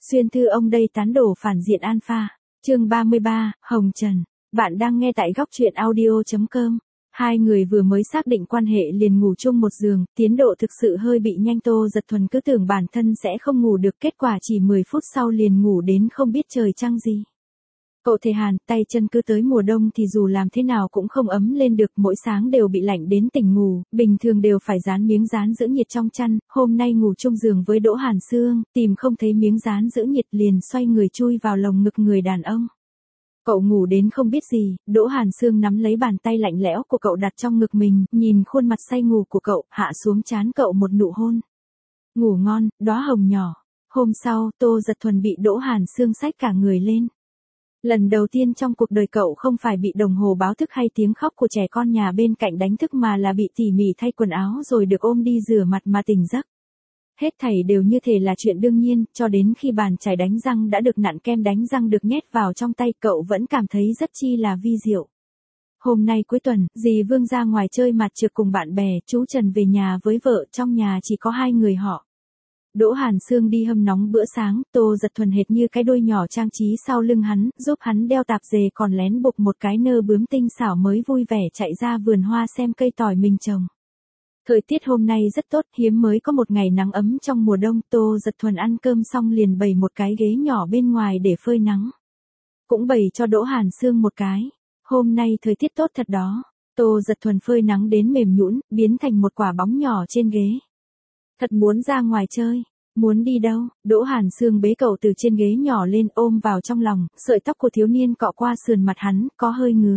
Xuyên thư ông đây tán đổ phản diện alpha. Chương 33, Hồng Trần. Bạn đang nghe tại góc truyện audio.com. Hai người vừa mới xác định quan hệ liền ngủ chung một giường, tiến độ thực sự hơi bị nhanh. Tô Dật Thuần cứ tưởng bản thân sẽ không ngủ được, kết quả chỉ 10 phút sau liền ngủ đến không biết trời trăng gì. Cậu thề hàn, tay chân cứ tới mùa đông thì dù làm thế nào cũng không ấm lên được, mỗi sáng đều bị lạnh đến tỉnh ngủ, bình thường đều phải dán miếng dán giữ nhiệt trong chăn, hôm nay ngủ chung giường với Đỗ Hàn Sương, tìm không thấy miếng dán giữ nhiệt liền xoay người chui vào lồng ngực người đàn ông. Cậu ngủ đến không biết gì, Đỗ Hàn Sương nắm lấy bàn tay lạnh lẽo của cậu đặt trong ngực mình, nhìn khuôn mặt say ngủ của cậu, hạ xuống trán cậu một nụ hôn. Ngủ ngon, đóa hồng nhỏ. Hôm sau, Tô Dật Thuần bị Đỗ Hàn Sương xách cả người lên. Lần đầu tiên trong cuộc đời cậu không phải bị đồng hồ báo thức hay tiếng khóc của trẻ con nhà bên cạnh đánh thức mà là bị tỉ mỉ thay quần áo rồi được ôm đi rửa mặt mà tỉnh giấc. Hết thảy đều như thể là chuyện đương nhiên, cho đến khi bàn chải đánh răng đã được nặn kem đánh răng được nhét vào trong tay, cậu vẫn cảm thấy rất chi là vi diệu. Hôm nay cuối tuần, dì Vương ra ngoài chơi mặt trượt cùng bạn bè, chú Trần về nhà với vợ, trong nhà chỉ có hai người họ. Đỗ Hàn Sương đi hâm nóng bữa sáng, Tô Dật Thuần hệt như cái đuôi nhỏ trang trí sau lưng hắn, giúp hắn đeo tạp dề, còn lén buộc một cái nơ bướm tinh xảo mới vui vẻ chạy ra vườn hoa xem cây tỏi mình trồng. Thời tiết hôm nay rất tốt, hiếm mới có một ngày nắng ấm trong mùa đông. Tô Dật Thuần ăn cơm xong liền bày một cái ghế nhỏ bên ngoài để phơi nắng. Cũng bày cho Đỗ Hàn Sương một cái. Hôm nay thời tiết tốt thật đó. Tô Dật Thuần phơi nắng đến mềm nhũn, biến thành một quả bóng nhỏ trên ghế. Thật muốn ra ngoài chơi. Muốn đi đâu? Đỗ Hàn Sương bế cậu từ trên ghế nhỏ lên ôm vào trong lòng, sợi tóc của thiếu niên cọ qua sườn mặt hắn, có hơi ngứa.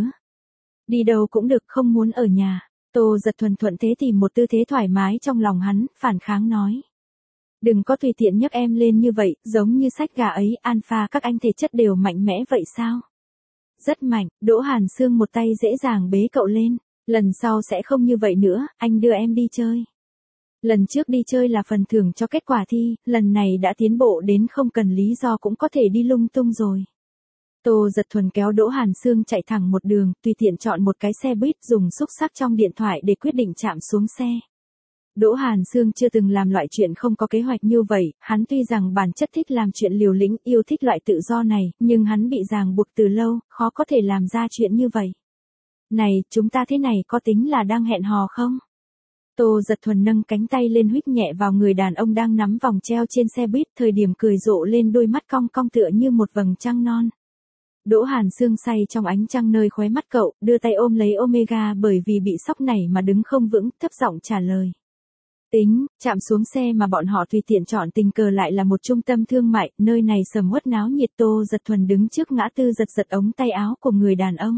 Đi đâu cũng được, không muốn ở nhà. Tô Dật Thuần thuận thế tìm một tư thế thoải mái trong lòng hắn, phản kháng nói. Đừng có tùy tiện nhấc em lên như vậy, giống như sách gà ấy, alpha các anh thể chất đều mạnh mẽ vậy sao? Rất mạnh, Đỗ Hàn Sương một tay dễ dàng bế cậu lên. Lần sau sẽ không như vậy nữa, anh đưa em đi chơi. Lần trước đi chơi là phần thưởng cho kết quả thi, lần này đã tiến bộ đến không cần lý do cũng có thể đi lung tung rồi. Tô Dật Thuần kéo Đỗ Hàn Sương chạy thẳng một đường, tùy tiện chọn một cái xe buýt, dùng xúc xắc trong điện thoại để quyết định chạm xuống xe. Đỗ Hàn Sương chưa từng làm loại chuyện không có kế hoạch như vậy, hắn tuy rằng bản chất thích làm chuyện liều lĩnh, yêu thích loại tự do này, nhưng hắn bị ràng buộc từ lâu, khó có thể làm ra chuyện như vậy. Này, chúng ta thế này có tính là đang hẹn hò không? Tô Dật Thuần nâng cánh tay lên huých nhẹ vào người đàn ông đang nắm vòng treo trên xe buýt, thời điểm cười rộ lên đôi mắt cong cong tựa như một vầng trăng non. Đỗ Hàn Sương say trong ánh trăng nơi khóe mắt cậu, đưa tay ôm lấy Omega bởi vì bị sốc nảy mà đứng không vững, thấp giọng trả lời. Tính, chạm xuống xe mà bọn họ tùy tiện chọn tình cờ lại là một trung tâm thương mại, nơi này sầm uất náo nhiệt. Tô Dật Thuần đứng trước ngã tư giật giật ống tay áo của người đàn ông.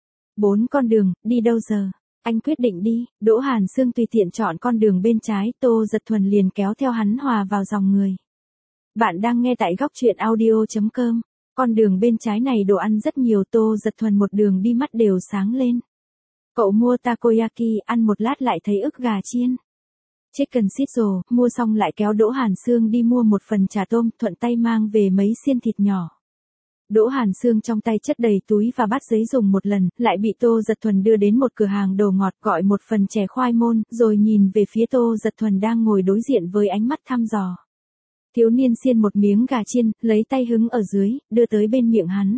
4 con đường, đi đâu giờ? Anh quyết định đi. Đỗ Hàn Sương tùy tiện chọn con đường bên trái, Tô Dật Thuần liền kéo theo hắn hòa vào dòng người. Bạn đang nghe tại góc truyện audio.com. Con đường bên trái này đồ ăn rất nhiều, Tô Dật Thuần một đường đi mắt đều sáng lên. Cậu mua takoyaki, ăn một lát lại thấy ức gà chiên. Chicken sizzle, mua xong lại kéo Đỗ Hàn Sương đi mua một phần chả tôm, thuận tay mang về mấy xiên thịt nhỏ. Đỗ Hàn Sương trong tay chất đầy túi và bát giấy dùng một lần, lại bị Tô Dật Thuần đưa đến một cửa hàng đồ ngọt, gọi một phần chè khoai môn, rồi nhìn về phía Tô Dật Thuần đang ngồi đối diện với ánh mắt thăm dò. Thiếu niên xiên một miếng gà chiên, lấy tay hứng ở dưới, đưa tới bên miệng hắn.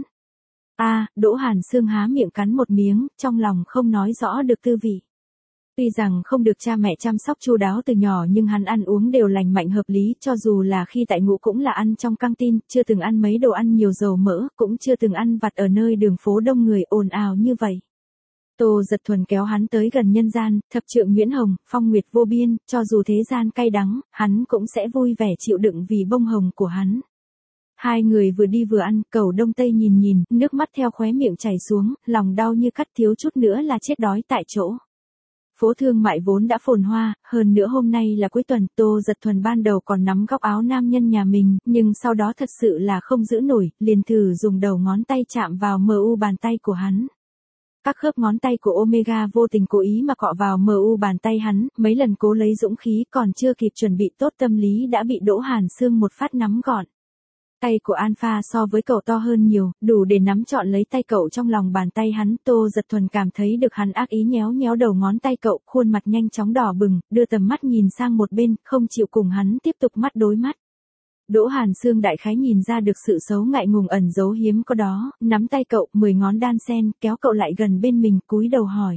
Đỗ Hàn Sương há miệng cắn một miếng, trong lòng không nói rõ được tư vị. Tuy rằng không được cha mẹ chăm sóc chu đáo từ nhỏ nhưng hắn ăn uống đều lành mạnh hợp lý, cho dù là khi tại ngũ cũng là ăn trong căng tin, chưa từng ăn mấy đồ ăn nhiều dầu mỡ, cũng chưa từng ăn vặt ở nơi đường phố đông người ồn ào như vậy. Tô Dật Thuần kéo hắn tới gần nhân gian, thập trượng Nguyễn Hồng, phong nguyệt vô biên, cho dù thế gian cay đắng, hắn cũng sẽ vui vẻ chịu đựng vì bông hồng của hắn. Hai người vừa đi vừa ăn, Cầu Đông Tây nhìn, nước mắt theo khóe miệng chảy xuống, lòng đau như cắt, thiếu chút nữa là chết đói tại chỗ. Phố thương mại vốn đã phồn hoa, hơn nữa hôm nay là cuối tuần, Tô Dật Thuần ban đầu còn nắm góc áo nam nhân nhà mình, nhưng sau đó thật sự là không giữ nổi, liền thử dùng đầu ngón tay chạm vào mu bàn tay của hắn. Các khớp ngón tay của Omega vô tình cố ý mà cọ vào mu bàn tay hắn, mấy lần cố lấy dũng khí còn chưa kịp chuẩn bị tốt tâm lý đã bị Đỗ Hàn Sương một phát nắm gọn. Tay của Alpha so với cậu to hơn nhiều, đủ để nắm trọn lấy tay cậu trong lòng bàn tay hắn. Tô Dật Thuần cảm thấy được hắn ác ý nhéo nhéo đầu ngón tay cậu, khuôn mặt nhanh chóng đỏ bừng, đưa tầm mắt nhìn sang một bên, không chịu cùng hắn tiếp tục mắt đối mắt. Đỗ Hàn Sương đại khái nhìn ra được sự xấu ngại ngùng ẩn giấu hiếm có đó, nắm tay cậu, 10 ngón đan sen, kéo cậu lại gần bên mình, cúi đầu hỏi.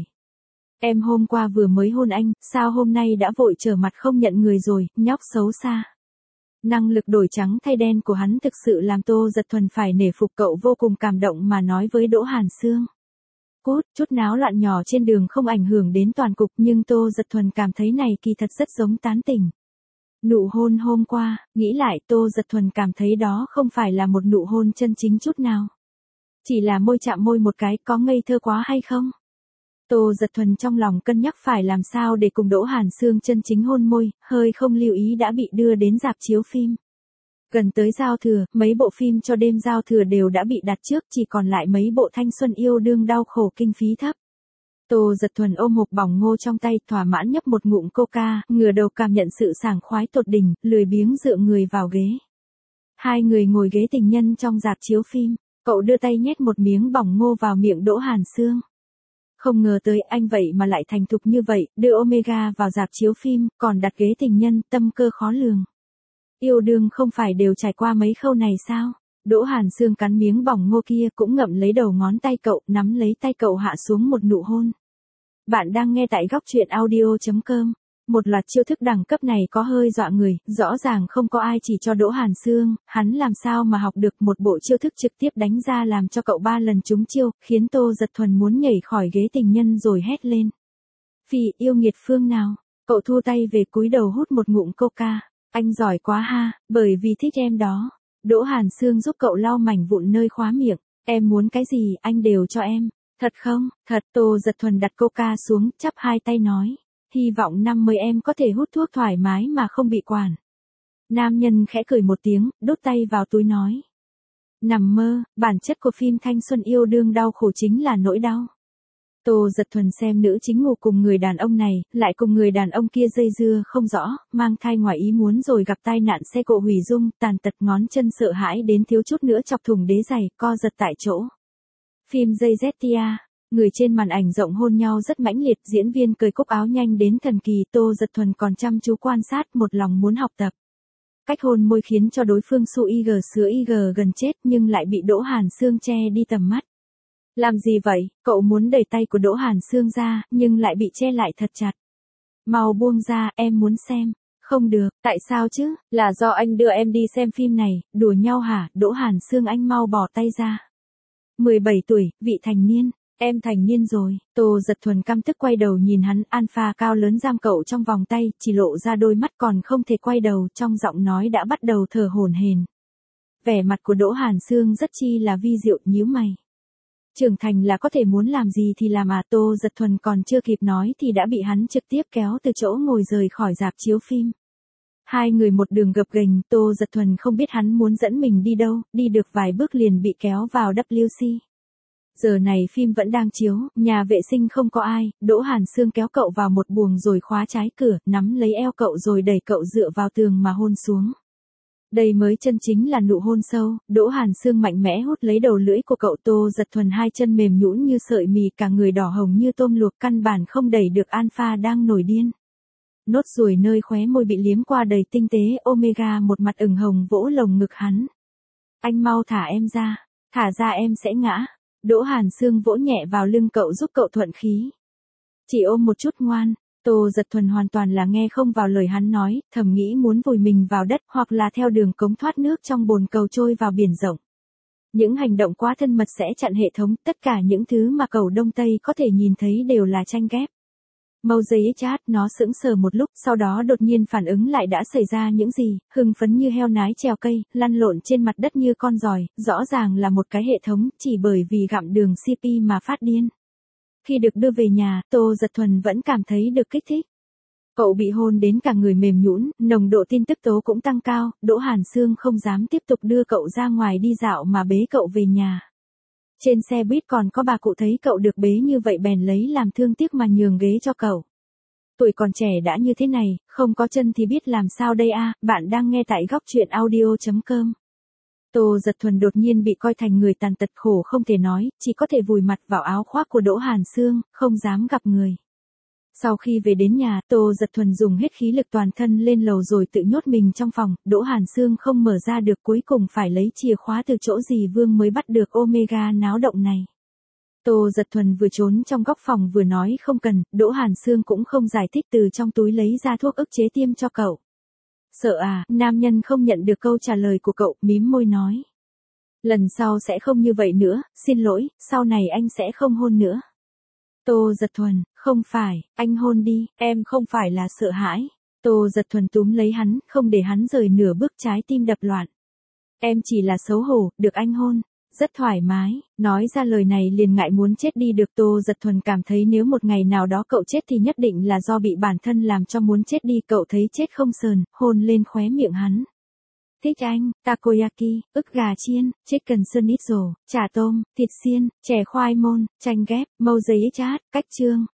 Em hôm qua vừa mới hôn anh, sao hôm nay đã vội trở mặt không nhận người rồi, nhóc xấu xa. Năng lực đổi trắng thay đen của hắn thực sự làm Tô Giật Thuần phải nể phục, cậu vô cùng cảm động mà nói với Đỗ Hàn Sương. Cút, chút náo loạn nhỏ trên đường không ảnh hưởng đến toàn cục, nhưng Tô Giật Thuần cảm thấy này kỳ thật rất giống tán tỉnh. Nụ hôn hôm qua, nghĩ lại Tô Giật Thuần cảm thấy đó không phải là một nụ hôn chân chính chút nào. Chỉ là môi chạm môi một cái, có ngây thơ quá hay không? Tô Giật Thuần trong lòng cân nhắc phải làm sao để cùng Đỗ Hàn Sương chân chính hôn môi, hơi không lưu ý đã bị đưa đến rạp chiếu phim. Gần tới giao thừa, mấy bộ phim cho đêm giao thừa đều đã bị đặt trước, chỉ còn lại mấy bộ thanh xuân yêu đương đau khổ kinh phí thấp. Tô Giật Thuần ôm hộp bỏng ngô trong tay, thỏa mãn nhấp một ngụm coca, ngửa đầu cảm nhận sự sảng khoái tột đỉnh, lười biếng dựa người vào ghế. Hai người ngồi ghế tình nhân trong rạp chiếu phim, cậu đưa tay nhét một miếng bỏng ngô vào miệng Đỗ Hàn Sương. Không ngờ tới anh vậy mà lại thành thục như vậy, đưa Omega vào rạp chiếu phim, còn đặt ghế tình nhân, tâm cơ khó lường. Yêu đương không phải đều trải qua mấy khâu này sao? Đỗ Hàn Sương cắn miếng bỏng ngô kia cũng ngậm lấy đầu ngón tay cậu, nắm lấy tay cậu hạ xuống một nụ hôn. Bạn đang nghe tại góc truyện audio.com. Một loạt chiêu thức đẳng cấp này có hơi dọa người, rõ ràng không có ai chỉ cho Đỗ Hàn Sương, hắn làm sao mà học được một bộ chiêu thức trực tiếp đánh ra làm cho cậu 3 lần trúng chiêu, khiến Tô Giật Thuần muốn nhảy khỏi ghế tình nhân rồi hét lên. Phì, yêu nghiệt phương nào? Cậu thu tay về cúi đầu hút một ngụm coca. Anh giỏi quá ha, bởi vì thích em đó. Đỗ Hàn Sương giúp cậu lau mảnh vụn nơi khóa miệng. Em muốn cái gì anh đều cho em. Thật không? Thật. Tô Giật Thuần đặt coca xuống, chắp hai tay nói. Hy vọng năm mới em có thể hút thuốc thoải mái mà không bị quản. Nam nhân khẽ cười một tiếng, đút tay vào túi nói. Nằm mơ, bản chất của phim thanh xuân yêu đương đau khổ chính là nỗi đau. Tô Giật Thuần xem nữ chính ngủ cùng người đàn ông này, lại cùng người đàn ông kia dây dưa không rõ, mang thai ngoài ý muốn rồi gặp tai nạn xe cộ hủy dung, tàn tật ngón chân sợ hãi đến thiếu chút nữa chọc thủng đế giày, co giật tại chỗ. Phim Dây Zetia, người trên màn ảnh rộng hôn nhau rất mãnh liệt, diễn viên cởi cúc áo nhanh đến thần kỳ, Tô Giật Thuần còn chăm chú quan sát, một lòng muốn học tập. Cách hôn môi khiến cho đối phương su ig sứa ig gần chết nhưng lại bị Đỗ Hàn Sương che đi tầm mắt. Làm gì vậy? Cậu muốn đẩy tay của Đỗ Hàn Sương ra, nhưng lại bị che lại thật chặt. Mau buông ra, em muốn xem. Không được, tại sao chứ? Là do anh đưa em đi xem phim này, đùa nhau hả? Đỗ Hàn Sương anh mau bỏ tay ra. 17 tuổi, vị thành niên. Em thành niên rồi. Tô Giật Thuần căm tức quay đầu nhìn hắn, alpha cao lớn giam cậu trong vòng tay, chỉ lộ ra đôi mắt còn không thể quay đầu, trong giọng nói đã bắt đầu thở hổn hển. Vẻ mặt của Đỗ Hàn Sương rất chi là vi diệu, nhíu mày. Trưởng thành là có thể muốn làm gì thì làm à? Tô Giật Thuần còn chưa kịp nói thì đã bị hắn trực tiếp kéo từ chỗ ngồi rời khỏi rạp chiếu phim. Hai người một đường gập ghềnh, Tô Giật Thuần không biết hắn muốn dẫn mình đi đâu, đi được vài bước liền bị kéo vào WC. Giờ này phim vẫn đang chiếu, nhà vệ sinh không có ai, Đỗ Hàn Sương kéo cậu vào một buồng rồi khóa trái cửa, nắm lấy eo cậu rồi đẩy cậu dựa vào tường mà hôn xuống. Đây mới chân chính là nụ hôn sâu, Đỗ Hàn Sương mạnh mẽ hút lấy đầu lưỡi của cậu. Tô Giật Thuần hai chân mềm nhũn như sợi mì, cả người đỏ hồng như tôm luộc, căn bản không đẩy được alpha đang nổi điên. Nốt ruồi nơi khóe môi bị liếm qua đầy tinh tế, Omega một mặt ửng hồng vỗ lồng ngực hắn. Anh mau thả em ra em sẽ ngã. Đỗ Hàn Sương vỗ nhẹ vào lưng cậu giúp cậu thuận khí. Chỉ ôm một chút ngoan. Tô Giật Thuần hoàn toàn là nghe không vào lời hắn nói, thầm nghĩ muốn vùi mình vào đất hoặc là theo đường cống thoát nước trong bồn cầu trôi vào biển rộng. Những hành động quá thân mật sẽ chặn hệ thống, tất cả những thứ mà cầu Đông Tây có thể nhìn thấy đều là tranh ghép. Moses chat, nó sững sờ một lúc, sau đó đột nhiên phản ứng lại đã xảy ra những gì, hưng phấn như heo nái trèo cây, lăn lộn trên mặt đất như con giòi, rõ ràng là một cái hệ thống, chỉ bởi vì gặm đường CP mà phát điên. Khi được đưa về nhà, Tô Giật Thuần vẫn cảm thấy được kích thích. Cậu bị hôn đến cả người mềm nhũn, nồng độ tin tức tố cũng tăng cao, Đỗ Hàn Sương không dám tiếp tục đưa cậu ra ngoài đi dạo mà bế cậu về nhà. Trên xe buýt còn có bà cụ thấy cậu được bế như vậy bèn lấy làm thương tiếc mà nhường ghế cho cậu. Tuổi còn trẻ đã như thế này, không có chân thì biết làm sao đây a? Bạn đang nghe tại góc truyện audio.com. Tô Giật Thuần đột nhiên bị coi thành người tàn tật khổ không thể nói, chỉ có thể vùi mặt vào áo khoác của Đỗ Hàn Sương, không dám gặp người. Sau khi về đến nhà, Tô Giật Thuần dùng hết khí lực toàn thân lên lầu rồi tự nhốt mình trong phòng, Đỗ Hàn Sương không mở ra được, cuối cùng phải lấy chìa khóa từ chỗ dì Vương mới bắt được Omega náo động này. Tô Giật Thuần vừa trốn trong góc phòng vừa nói không cần, Đỗ Hàn Sương cũng không giải thích, từ trong túi lấy ra thuốc ức chế tiêm cho cậu. Sợ à, nam nhân không nhận được câu trả lời của cậu, mím môi nói. Lần sau sẽ không như vậy nữa, xin lỗi, sau này anh sẽ không hôn nữa. Tô Giật Thuần, không phải, anh hôn đi, em không phải là sợ hãi. Tô Giật Thuần túm lấy hắn, không để hắn rời nửa bước, trái tim đập loạn. Em chỉ là xấu hổ, được anh hôn. Rất thoải mái, nói ra lời này liền ngại muốn chết đi được. Tô Giật Thuần cảm thấy nếu một ngày nào đó cậu chết thì nhất định là do bị bản thân làm cho muốn chết đi. Cậu thấy chết không sờn, hôn lên khóe miệng hắn. Thích anh, takoyaki, ức gà chiên, chicken schnitzel, chả tôm, thịt xiên, chè khoai môn, chanh ghép, mâu giấy chát, cách chương.